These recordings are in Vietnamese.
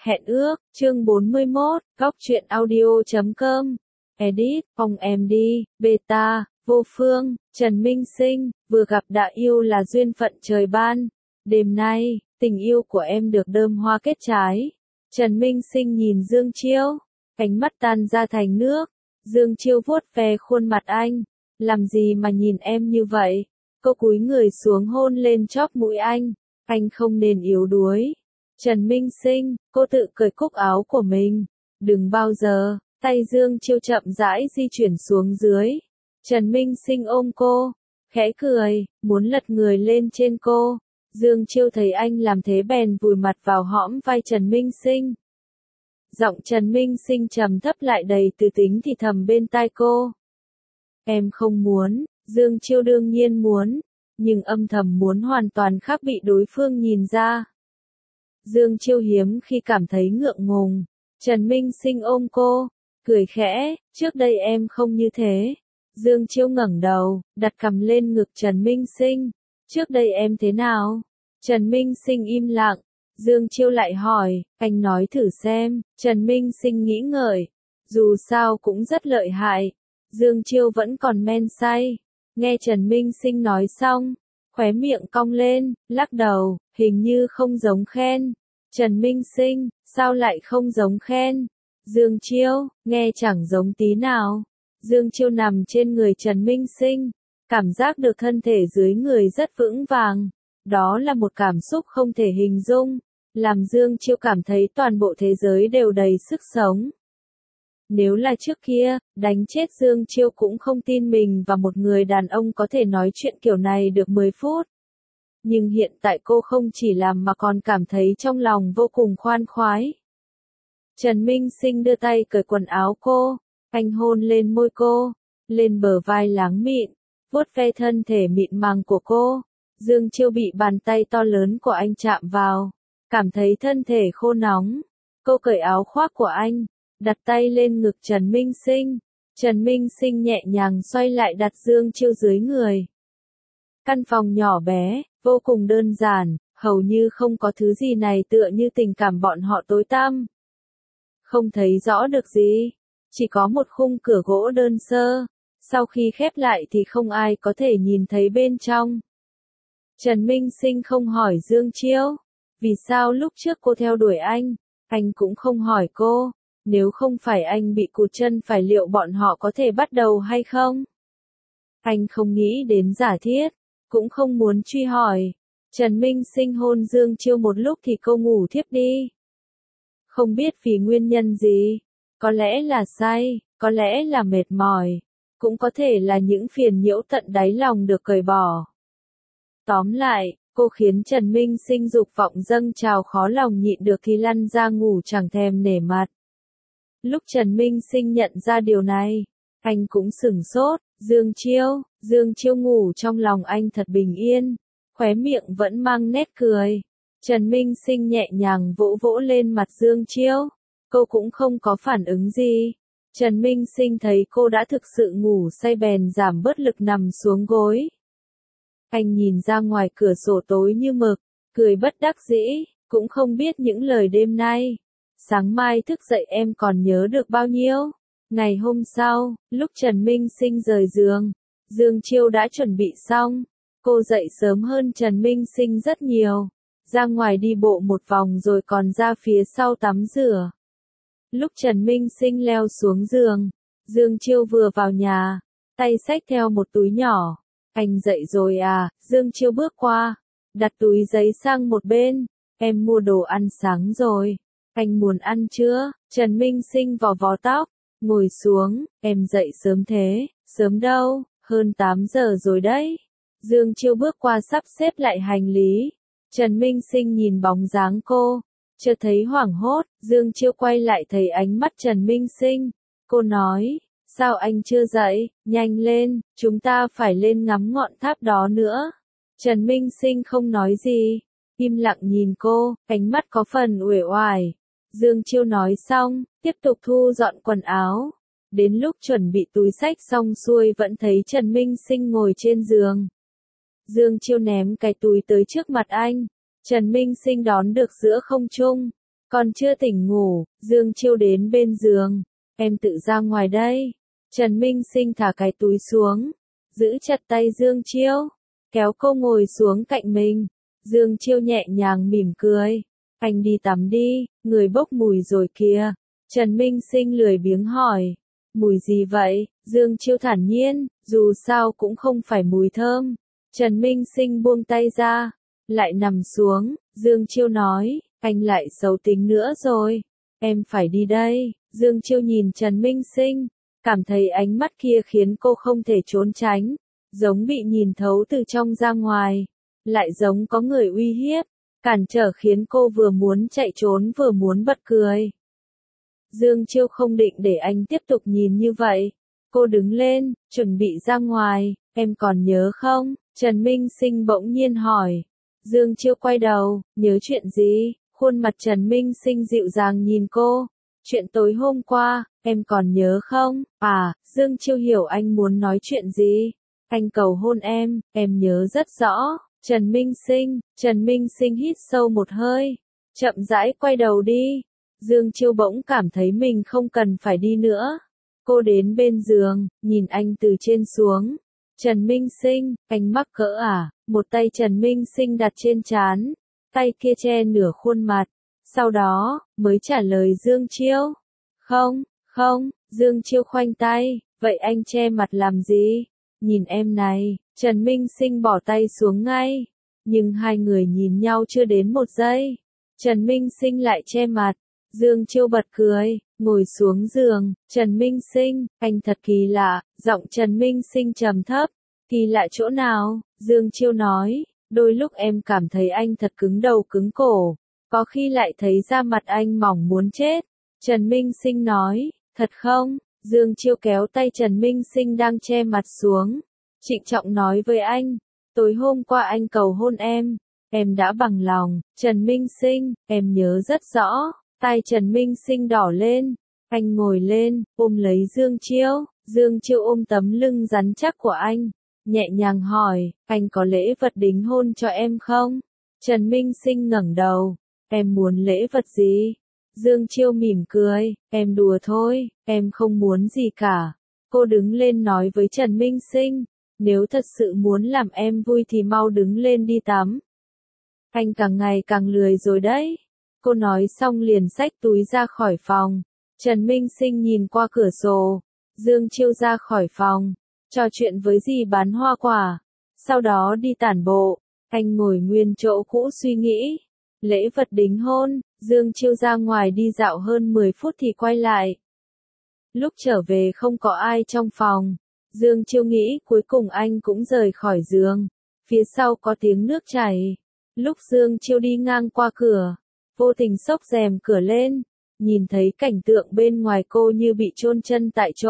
Hẹn ước, chương 41, góc truyện audio.com. Edit, Phong MD, Beta, Vô Phương, Trần Minh Sinh, vừa gặp đã yêu là duyên phận trời ban. Đêm nay, tình yêu của em được đơm hoa kết trái. Trần Minh Sinh nhìn Dương Chiêu, ánh mắt tan ra thành nước. Dương Chiêu vuốt ve khuôn mặt anh. Làm gì mà nhìn em như vậy? Cô cúi người xuống hôn lên chóp mũi anh. Anh không nên yếu đuối. Trần Minh Sinh, cô tự cởi cúc áo của mình. Đừng bao giờ. Tay Dương Chiêu chậm rãi di chuyển xuống dưới. Trần Minh Sinh ôm cô, khẽ cười, muốn lật người lên trên cô. Dương Chiêu thấy anh làm thế bèn vùi mặt vào hõm vai Trần Minh Sinh. Giọng Trần Minh Sinh trầm thấp lại đầy từ tính thì thầm bên tai cô. Em không muốn. Dương Chiêu đương nhiên muốn, nhưng âm thầm muốn hoàn toàn khác bị đối phương nhìn ra. Dương Chiêu hiếm khi cảm thấy ngượng ngùng. Trần Minh Sinh ôm cô, cười khẽ, trước đây em không như thế. Dương Chiêu ngẩng đầu, đặt cằm lên ngực Trần Minh Sinh. Trước đây em thế nào? Trần Minh Sinh im lặng. Dương Chiêu lại hỏi, anh nói thử xem. Trần Minh Sinh nghĩ ngợi. Dù sao cũng rất lợi hại. Dương Chiêu vẫn còn men say. Nghe Trần Minh Sinh nói xong, khóe miệng cong lên, lắc đầu, hình như không giống khen. Trần Minh Sinh, sao lại không giống khen? Dương Chiêu, nghe chẳng giống tí nào. Dương Chiêu nằm trên người Trần Minh Sinh, cảm giác được thân thể dưới người rất vững vàng. Đó là một cảm xúc không thể hình dung, làm Dương Chiêu cảm thấy toàn bộ thế giới đều đầy sức sống. Nếu là trước kia, đánh chết Dương Chiêu cũng không tin mình và một người đàn ông có thể nói chuyện kiểu này được 10 phút. Nhưng hiện tại cô không chỉ làm mà còn cảm thấy trong lòng vô cùng khoan khoái. Trần Minh Sinh đưa tay cởi quần áo cô, anh hôn lên môi cô, lên bờ vai láng mịn, vuốt ve thân thể mịn màng của cô. Dương Chiêu bị bàn tay to lớn của anh chạm vào, cảm thấy thân thể khô nóng. Cô cởi áo khoác của anh, đặt tay lên ngực Trần Minh Sinh. Trần Minh Sinh nhẹ nhàng xoay lại đặt Dương Chiêu dưới người. Căn phòng nhỏ bé, vô cùng đơn giản, hầu như không có thứ gì này tựa như tình cảm bọn họ tối tăm. Không thấy rõ được gì, chỉ có một khung cửa gỗ đơn sơ, sau khi khép lại thì không ai có thể nhìn thấy bên trong. Trần Minh Sinh không hỏi Dương Chiêu, vì sao lúc trước cô theo đuổi anh cũng không hỏi cô, nếu không phải anh bị cụt chân phải liệu bọn họ có thể bắt đầu hay không? Anh không nghĩ đến giả thiết, cũng không muốn truy hỏi. Trần Minh Sinh hôn Dương Chiêu một lúc thì cô ngủ thiếp đi. Không biết vì nguyên nhân gì, có lẽ là say, có lẽ là mệt mỏi, cũng có thể là những phiền nhiễu tận đáy lòng được cởi bỏ. Tóm lại, cô khiến Trần Minh Sinh dục vọng dâng trào khó lòng nhịn được thì lăn ra ngủ chẳng thèm nể mặt. Lúc Trần Minh Sinh nhận ra điều này, anh cũng sửng sốt. Dương Chiêu ngủ trong lòng anh thật bình yên, khóe miệng vẫn mang nét cười. Trần Minh Sinh nhẹ nhàng vỗ vỗ lên mặt Dương Chiêu, cô cũng không có phản ứng gì. Trần Minh Sinh thấy cô đã thực sự ngủ say bèn giảm bớt lực nằm xuống gối. Anh nhìn ra ngoài cửa sổ tối như mực, cười bất đắc dĩ, cũng không biết những lời đêm nay. Sáng mai thức dậy em còn nhớ được bao nhiêu? Ngày hôm sau, lúc Trần Minh Sinh rời giường, Dương Chiêu đã chuẩn bị xong. Cô dậy sớm hơn Trần Minh Sinh rất nhiều, ra ngoài đi bộ một vòng rồi còn ra phía sau tắm rửa. Lúc Trần Minh Sinh leo xuống giường, Dương Chiêu vừa vào nhà, tay xách theo một túi nhỏ. Anh dậy rồi à? Dương Chiêu bước qua, đặt túi giấy sang một bên. Em mua đồ ăn sáng rồi. Anh muốn ăn chưa? Trần Minh Sinh vò vò tóc, ngồi xuống. Em dậy sớm thế? Sớm đâu, hơn 8 giờ rồi đấy. Dương Chiêu bước qua sắp xếp lại hành lý. Trần Minh Sinh nhìn bóng dáng cô, chợt thấy hoảng hốt. Dương Chiêu quay lại thấy ánh mắt Trần Minh Sinh. Cô nói, sao anh chưa dậy? Nhanh lên, chúng ta phải lên ngắm ngọn tháp đó nữa. Trần Minh Sinh không nói gì, im lặng nhìn cô, ánh mắt có phần uể oải. Dương Chiêu nói xong, tiếp tục thu dọn quần áo. Đến lúc chuẩn bị túi xách xong xuôi vẫn thấy Trần Minh Sinh ngồi trên giường. Dương Chiêu ném cái túi tới trước mặt anh. Trần Minh Sinh đón được giữa không trung. Còn chưa tỉnh ngủ, Dương Chiêu đến bên giường. Em tự ra ngoài đây. Trần Minh Sinh thả cái túi xuống, giữ chặt tay Dương Chiêu, kéo cô ngồi xuống cạnh mình. Dương Chiêu nhẹ nhàng mỉm cười. Anh đi tắm đi, người bốc mùi rồi kìa. Trần Minh Sinh lười biếng hỏi. Mùi gì vậy? Dương Chiêu thản nhiên, dù sao cũng không phải mùi thơm. Trần Minh Sinh buông tay ra, lại nằm xuống. Dương Chiêu nói, anh lại xấu tính nữa rồi. Em phải đi đây. Dương Chiêu nhìn Trần Minh Sinh, cảm thấy ánh mắt kia khiến cô không thể trốn tránh, giống bị nhìn thấu từ trong ra ngoài, lại giống có người uy hiếp, cản trở khiến cô vừa muốn chạy trốn vừa muốn bật cười. Dương Chiêu không định để anh tiếp tục nhìn như vậy. Cô đứng lên, chuẩn bị ra ngoài. Em còn nhớ không? Trần Minh Sinh bỗng nhiên hỏi. Dương Chiêu quay đầu, nhớ chuyện gì? Khuôn mặt Trần Minh Sinh dịu dàng nhìn cô. Chuyện tối hôm qua, em còn nhớ không? À, Dương Chiêu hiểu anh muốn nói chuyện gì. Anh cầu hôn em nhớ rất rõ. Trần Minh Sinh hít sâu một hơi, chậm rãi quay đầu đi. Dương Chiêu bỗng cảm thấy mình không cần phải đi nữa. Cô đến bên giường, nhìn anh từ trên xuống. Trần Minh Sinh, anh mắc cỡ à? Một tay Trần Minh Sinh đặt trên trán, tay kia che nửa khuôn mặt. Sau đó, mới trả lời Dương Chiêu. Không, Dương Chiêu khoanh tay, vậy anh che mặt làm gì? Nhìn em này, Trần Minh Sinh bỏ tay xuống ngay. Nhưng hai người nhìn nhau chưa đến một giây. Trần Minh Sinh lại che mặt. Dương Chiêu bật cười, ngồi xuống giường. Trần Minh Sinh, anh thật kỳ lạ. Giọng Trần Minh Sinh trầm thấp. Kỳ lạ chỗ nào? Dương Chiêu nói, đôi lúc em cảm thấy anh thật cứng đầu cứng cổ. Có khi lại thấy da mặt anh mỏng muốn chết. Trần Minh Sinh nói, thật không? Dương Chiêu kéo tay Trần Minh Sinh đang che mặt xuống. Trịnh trọng nói với anh, tối hôm qua anh cầu hôn em đã bằng lòng. Trần Minh Sinh, em nhớ rất rõ. Tai Trần Minh Sinh đỏ lên. Anh ngồi lên, ôm lấy Dương Chiêu. Dương Chiêu ôm tấm lưng rắn chắc của anh, nhẹ nhàng hỏi, anh có lễ vật đính hôn cho em không? Trần Minh Sinh ngẩng đầu, em muốn lễ vật gì? Dương Chiêu mỉm cười, em đùa thôi, em không muốn gì cả. Cô đứng lên nói với Trần Minh Sinh, nếu thật sự muốn làm em vui thì mau đứng lên đi tắm. Anh càng ngày càng lười rồi đấy. Cô nói xong liền xách túi ra khỏi phòng. Trần Minh Sinh nhìn qua cửa sổ. Dương Chiêu ra khỏi phòng, trò chuyện với dì bán hoa quả, sau đó đi tản bộ. Anh ngồi nguyên chỗ cũ suy nghĩ. Lễ vật đính hôn, Dương Chiêu ra ngoài đi dạo hơn 10 phút thì quay lại. Lúc trở về không có ai trong phòng. Dương Chiêu nghĩ cuối cùng anh cũng rời khỏi giường. Phía sau có tiếng nước chảy. Lúc Dương Chiêu đi ngang qua cửa, vô tình xốc rèm cửa lên, nhìn thấy cảnh tượng bên ngoài cô như bị chôn chân tại chỗ.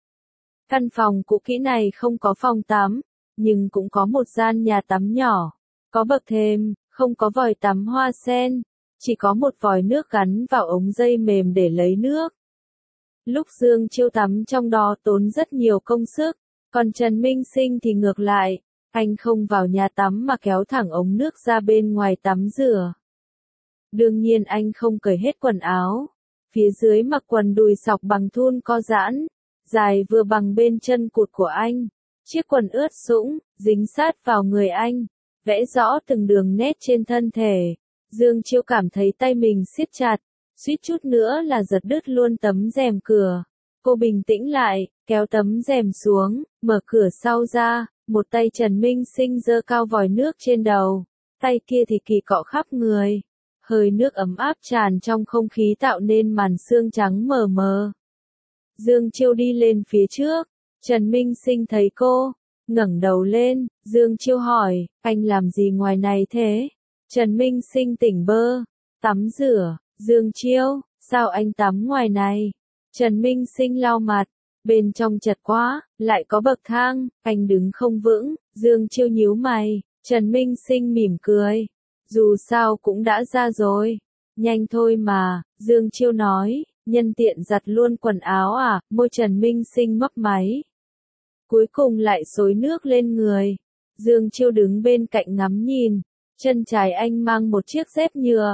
Căn phòng cũ kỹ này không có phòng tắm, nhưng cũng có một gian nhà tắm nhỏ, có bậc thềm, không có vòi tắm hoa sen, chỉ có một vòi nước gắn vào ống dây mềm để lấy nước. Lúc Dương Chiêu tắm trong đó tốn rất nhiều công sức, còn Trần Minh Sinh thì ngược lại, anh không vào nhà tắm mà kéo thẳng ống nước ra bên ngoài tắm rửa. Đương nhiên anh không cởi hết quần áo, phía dưới mặc quần đùi sọc bằng thun co giãn, dài vừa bằng bên chân cụt của anh. Chiếc quần ướt sũng, dính sát vào người anh, vẽ rõ từng đường nét trên thân thể. Dương Chiêu cảm thấy tay mình siết chặt, suýt chút nữa là giật đứt luôn tấm rèm cửa. Cô bình tĩnh lại, kéo tấm rèm xuống, mở cửa sau ra, một tay Trần Minh Sinh giơ cao vòi nước trên đầu, tay kia thì kỳ cọ khắp người. Hơi nước ấm áp tràn trong không khí tạo nên màn sương trắng mờ mờ. Dương Chiêu đi lên phía trước, Trần Minh Sinh thấy cô, ngẩng đầu lên, Dương Chiêu hỏi, anh làm gì ngoài này thế? Trần Minh Sinh tỉnh bơ, tắm rửa. Dương Chiêu, sao anh tắm ngoài này? Trần Minh Sinh lau mặt, bên trong chật quá, lại có bậc thang, anh đứng không vững. Dương Chiêu nhíu mày, Trần Minh Sinh mỉm cười, dù sao cũng đã ra rồi, nhanh thôi mà. Dương Chiêu nói, nhân tiện giặt luôn quần áo à? Môi Trần Minh Sinh mấp máy, cuối cùng lại xối nước lên người. Dương Chiêu đứng bên cạnh ngắm nhìn, chân trái anh mang một chiếc dép nhựa,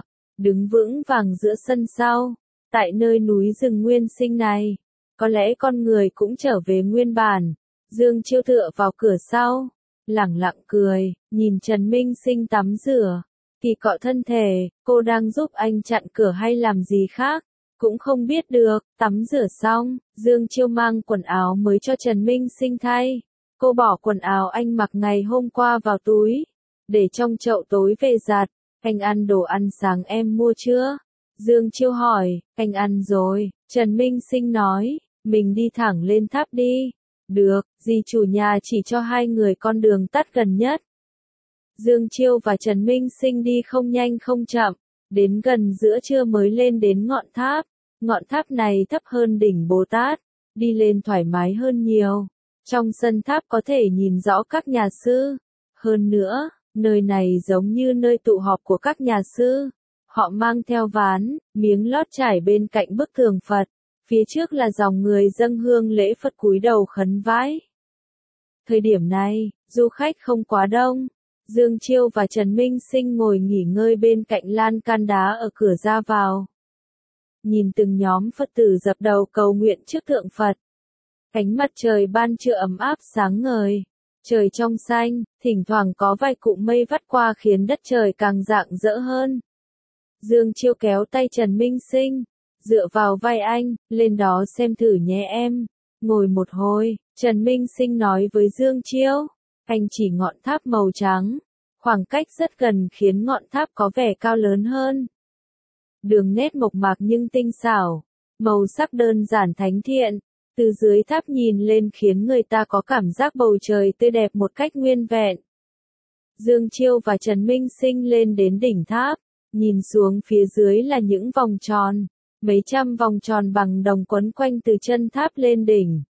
đứng vững vàng giữa sân sau. Tại nơi núi rừng nguyên sinh này, có lẽ con người cũng trở về nguyên bản. Dương Chiêu tựa vào cửa sau, lẳng lặng cười, nhìn Trần Minh Sinh tắm rửa, kỳ cọ thân thể, cô đang giúp anh chặn cửa hay làm gì khác, cũng không biết được. Tắm rửa xong, Dương Chiêu mang quần áo mới cho Trần Minh Sinh thay. Cô bỏ quần áo anh mặc ngày hôm qua vào túi, để trong chậu tối về giặt. Anh ăn đồ ăn sáng em mua chưa? Dương Chiêu hỏi. Anh ăn rồi, Trần Minh Sinh nói. Mình đi thẳng lên tháp đi. Được, dì chủ nhà chỉ cho hai người con đường tắt gần nhất. Dương Chiêu và Trần Minh Sinh đi không nhanh không chậm, đến gần giữa trưa mới lên đến ngọn tháp. Ngọn tháp này thấp hơn đỉnh Bồ Tát, đi lên thoải mái hơn nhiều. Trong sân tháp có thể nhìn rõ các nhà sư. Hơn nữa, nơi này giống như nơi tụ họp của các nhà sư. Họ mang theo ván, miếng lót trải bên cạnh bức tường Phật. Phía trước là dòng người dâng hương lễ Phật cúi đầu khấn vái. Thời điểm này, du khách không quá đông. Dương Chiêu và Trần Minh Sinh ngồi nghỉ ngơi bên cạnh lan can đá ở cửa ra vào. Nhìn từng nhóm Phật tử dập đầu cầu nguyện trước tượng Phật. Ánh mặt trời ban trưa ấm áp sáng ngời. Trời trong xanh, thỉnh thoảng có vài cụm mây vắt qua khiến đất trời càng rạng rỡ hơn. Dương Chiêu kéo tay Trần Minh Sinh, dựa vào vai anh, lên đó xem thử nhé em. Ngồi một hồi, Trần Minh Sinh nói với Dương Chiêu. Anh chỉ ngọn tháp màu trắng. Khoảng cách rất gần khiến ngọn tháp có vẻ cao lớn hơn. Đường nét mộc mạc nhưng tinh xảo. Màu sắc đơn giản thánh thiện. Từ dưới tháp nhìn lên khiến người ta có cảm giác bầu trời tươi đẹp một cách nguyên vẹn. Dương Chiêu và Trần Minh Sinh lên đến đỉnh tháp. Nhìn xuống phía dưới là những vòng tròn. Mấy trăm vòng tròn bằng đồng quấn quanh từ chân tháp lên đỉnh.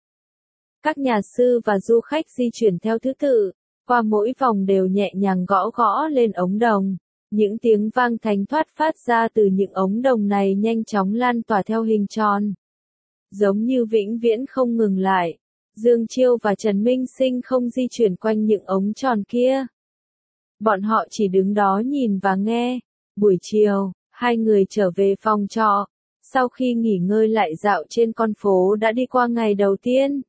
Các nhà sư và du khách di chuyển theo thứ tự, qua mỗi vòng đều nhẹ nhàng gõ gõ lên ống đồng. Những tiếng vang thánh thoát phát ra từ những ống đồng này nhanh chóng lan tỏa theo hình tròn. Giống như vĩnh viễn không ngừng lại. Dương Chiêu và Trần Minh Sinh không di chuyển quanh những ống tròn kia. Bọn họ chỉ đứng đó nhìn và nghe. Buổi chiều, hai người trở về phòng trọ. Sau khi nghỉ ngơi lại dạo trên con phố đã đi qua ngày đầu tiên.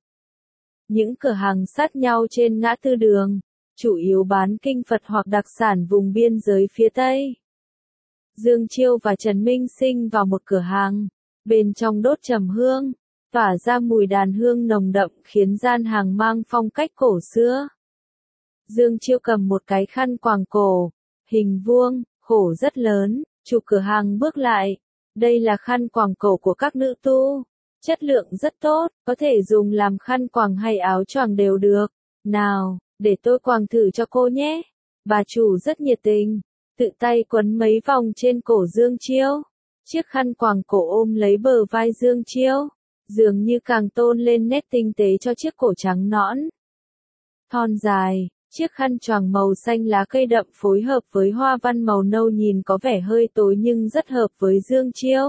Những cửa hàng sát nhau trên ngã tư đường, chủ yếu bán kinh Phật hoặc đặc sản vùng biên giới phía Tây. Dương Chiêu và Trần Minh Sinh vào một cửa hàng, bên trong đốt trầm hương, tỏa ra mùi đàn hương nồng đậm khiến gian hàng mang phong cách cổ xưa. Dương Chiêu cầm một cái khăn quàng cổ, hình vuông, khổ rất lớn, chủ cửa hàng bước lại. Đây là khăn quàng cổ của các nữ tu. Chất lượng rất tốt, có thể dùng làm khăn quàng hay áo choàng đều được. Nào, để tôi quàng thử cho cô nhé. Bà chủ rất nhiệt tình, tự tay quấn mấy vòng trên cổ Dương Chiêu. Chiếc khăn quàng cổ ôm lấy bờ vai Dương Chiêu, dường như càng tôn lên nét tinh tế cho chiếc cổ trắng nõn. Thon dài, chiếc khăn choàng màu xanh lá cây đậm phối hợp với hoa văn màu nâu nhìn có vẻ hơi tối nhưng rất hợp với Dương Chiêu.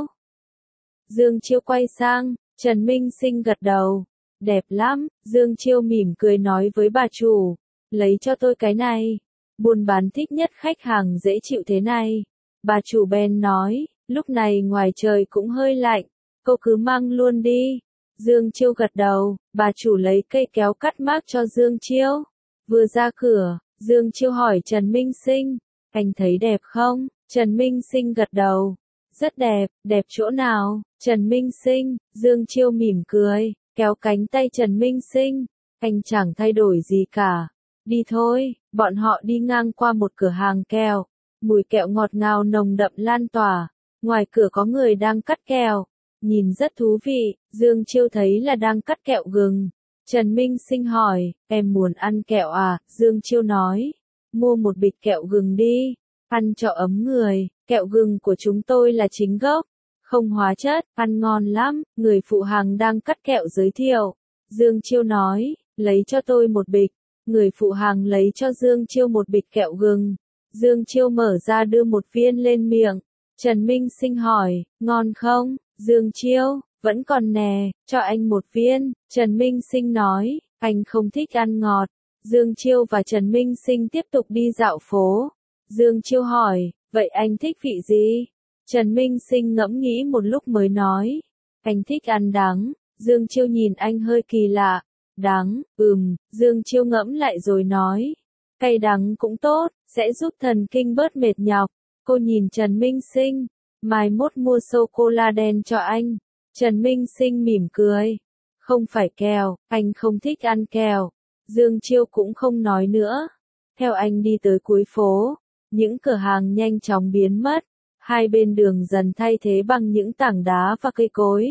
Dương Chiêu quay sang, Trần Minh Sinh gật đầu. Đẹp lắm, Dương Chiêu mỉm cười nói với bà chủ. Lấy cho tôi cái này. Buôn bán thích nhất khách hàng dễ chịu thế này. Bà chủ bèn nói, lúc này ngoài trời cũng hơi lạnh. Cô cứ mang luôn đi. Dương Chiêu gật đầu, bà chủ lấy cây kéo cắt mác cho Dương Chiêu. Vừa ra cửa, Dương Chiêu hỏi Trần Minh Sinh, anh thấy đẹp không? Trần Minh Sinh gật đầu. Rất đẹp, đẹp chỗ nào? Trần Minh Sinh, Dương Chiêu mỉm cười, kéo cánh tay Trần Minh Sinh. Anh chẳng thay đổi gì cả. Đi thôi, bọn họ đi ngang qua một cửa hàng kẹo. Mùi kẹo ngọt ngào nồng đậm lan tỏa. Ngoài cửa có người đang cắt kẹo. Nhìn rất thú vị, Dương Chiêu thấy là đang cắt kẹo gừng. Trần Minh Sinh hỏi, em muốn ăn kẹo à? Dương Chiêu nói, mua một bịch kẹo gừng đi. Ăn cho ấm người, kẹo gừng của chúng tôi là chính gốc. Không hóa chất, ăn ngon lắm, người phụ hàng đang cắt kẹo giới thiệu. Dương Chiêu nói, lấy cho tôi một bịch. Người phụ hàng lấy cho Dương Chiêu một bịch kẹo gừng. Dương Chiêu mở ra đưa một viên lên miệng. Trần Minh Sinh hỏi, ngon không? Dương Chiêu, vẫn còn nè, cho anh một viên. Trần Minh Sinh nói, anh không thích ăn ngọt. Dương Chiêu và Trần Minh Sinh tiếp tục đi dạo phố. Dương Chiêu hỏi, vậy anh thích vị gì? Trần Minh Sinh ngẫm nghĩ một lúc mới nói. Anh thích ăn đắng. Dương Chiêu nhìn anh hơi kỳ lạ. Đắng, Dương Chiêu ngẫm lại rồi nói. Cay đắng cũng tốt, sẽ giúp thần kinh bớt mệt nhọc. Cô nhìn Trần Minh Sinh. Mai mốt mua sô-cô-la đen cho anh. Trần Minh Sinh mỉm cười. Không phải kẹo, anh không thích ăn kẹo. Dương Chiêu cũng không nói nữa. Theo anh đi tới cuối phố, những cửa hàng nhanh chóng biến mất. Hai bên đường dần thay thế bằng những tảng đá và cây cối.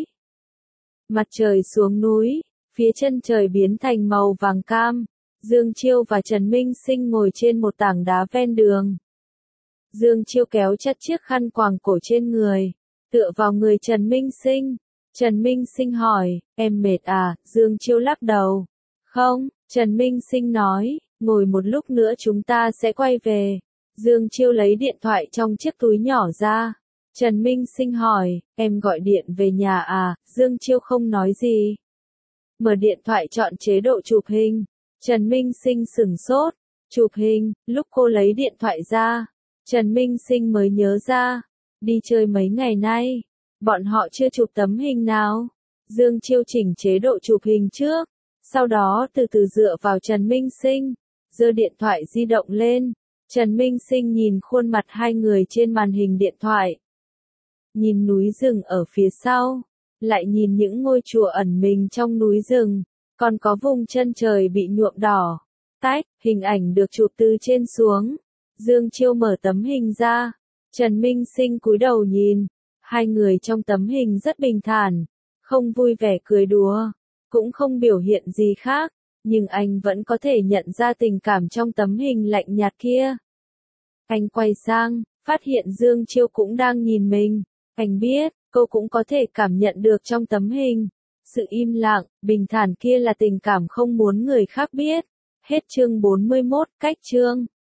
Mặt trời xuống núi, phía chân trời biến thành màu vàng cam. Dương Chiêu và Trần Minh Sinh ngồi trên một tảng đá ven đường. Dương Chiêu kéo chặt chiếc khăn quàng cổ trên người, tựa vào người Trần Minh Sinh. Trần Minh Sinh hỏi, em mệt à? Dương Chiêu lắc đầu. Không, Trần Minh Sinh nói, ngồi một lúc nữa chúng ta sẽ quay về. Dương Chiêu lấy điện thoại trong chiếc túi nhỏ ra. Trần Minh Sinh hỏi, em gọi điện về nhà à? Dương Chiêu không nói gì. Mở điện thoại chọn chế độ chụp hình. Trần Minh Sinh sửng sốt. Chụp hình, lúc cô lấy điện thoại ra, Trần Minh Sinh mới nhớ ra. Đi chơi mấy ngày nay, bọn họ chưa chụp tấm hình nào. Dương Chiêu chỉnh chế độ chụp hình trước, sau đó từ từ dựa vào Trần Minh Sinh, giơ điện thoại di động lên. Trần Minh Sinh nhìn khuôn mặt hai người trên màn hình điện thoại. Nhìn núi rừng ở phía sau, lại nhìn những ngôi chùa ẩn mình trong núi rừng, còn có vùng chân trời bị nhuộm đỏ. Tách, hình ảnh được chụp từ trên xuống. Dương Chiêu mở tấm hình ra. Trần Minh Sinh cúi đầu nhìn. Hai người trong tấm hình rất bình thản, không vui vẻ cười đùa, cũng không biểu hiện gì khác, nhưng anh vẫn có thể nhận ra tình cảm trong tấm hình lạnh nhạt kia. Anh quay sang, phát hiện Dương Chiêu cũng đang nhìn mình. Anh biết, cô cũng có thể cảm nhận được trong tấm hình. Sự im lặng, bình thản kia là tình cảm không muốn người khác biết. Hết chương 41, cách chương.